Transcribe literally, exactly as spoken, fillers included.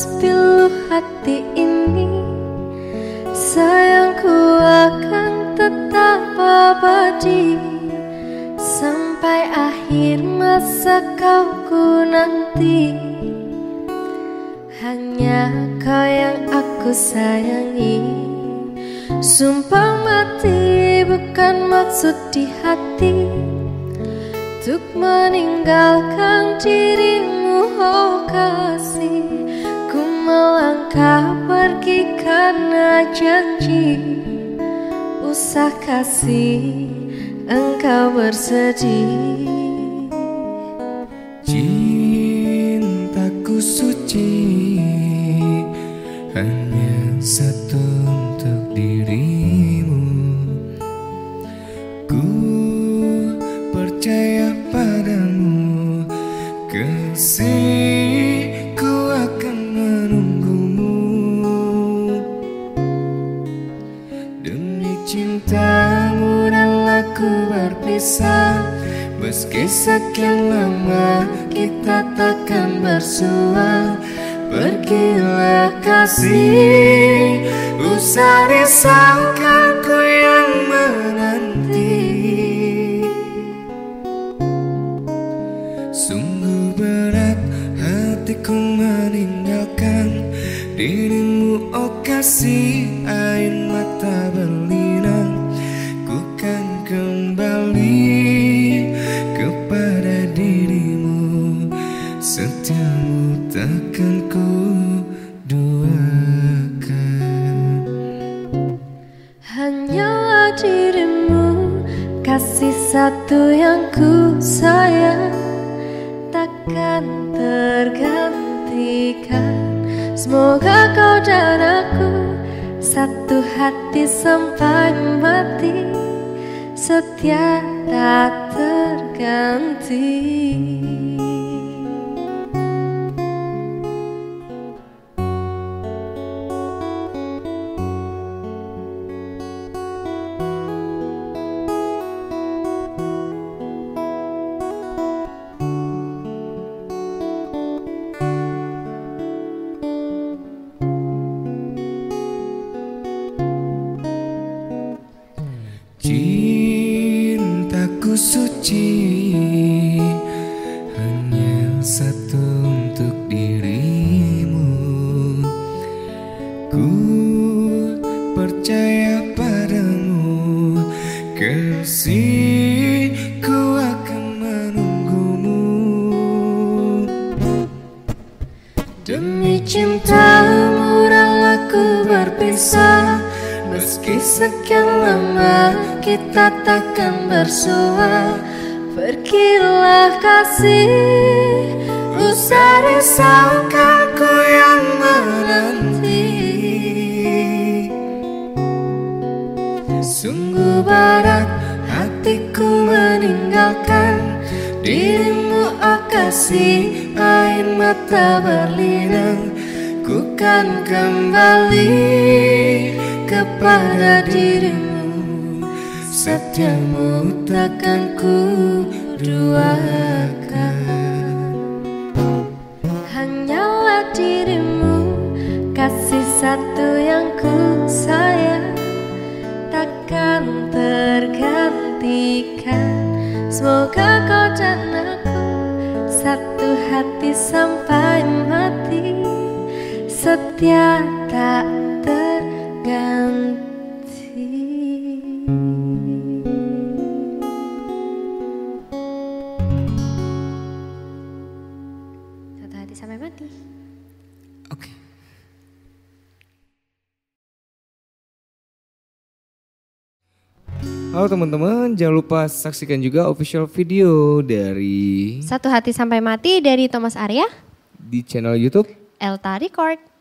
Mas pilu hati ini, sayangku akan tetap abadi sampai akhir masa kau ku nanti. Hanya kau yang aku sayangi, sumpah mati bukan maksud di hati untuk meninggalkan dirimu, oh kasih. Ku melangkah pergi karena janji, usah kasih engkau bersedih. Cintaku suci, hanya satu untuk dirimu. Ku percaya padamu, kasih, ku akan menunggumu. Demi cintamu rela ku berpisah, meski sekian lama kita takkan bersua. Pergilah kasih, usah risaukan ku yang menanti. Sungguh berat hatiku meninggalkan dirimu, oh kasih. Air mata berlinang, ku kan kembali kepada dirimu. Setiamu takkan ku duakan. Hanyalah dirimu, kasih satu yang ku sayang, takkan tergantikan. Semoga kau dan aku satu hati sampai mati, setia tak terganti. Cintaku suci, hanya satu untuk dirimu. Ku percaya padamu, kasih, ku akan menunggumu. Demi cintamu rela ku berpisah, meski sekian lama kita takkan bersua. Pergilah kasih, usah risaukan ku yang menanti. Sungguh berat hatiku meninggalkan dirimu, oh kasih. Air mata berlinang, ku kan kembali kepada dirimu. Setiamu takkan ku duakan. Hanyalah dirimu, kasih satu yang ku sayang, takkan tergantikan. Semoga kau dan aku satu hati sampai mati, setia tak terganti. Satu hati sampai mati. Oke. Halo teman-teman, jangan lupa saksikan juga official video dari Satu Hati Sampai Mati dari Thomas Arya di channel YouTube Elta Record.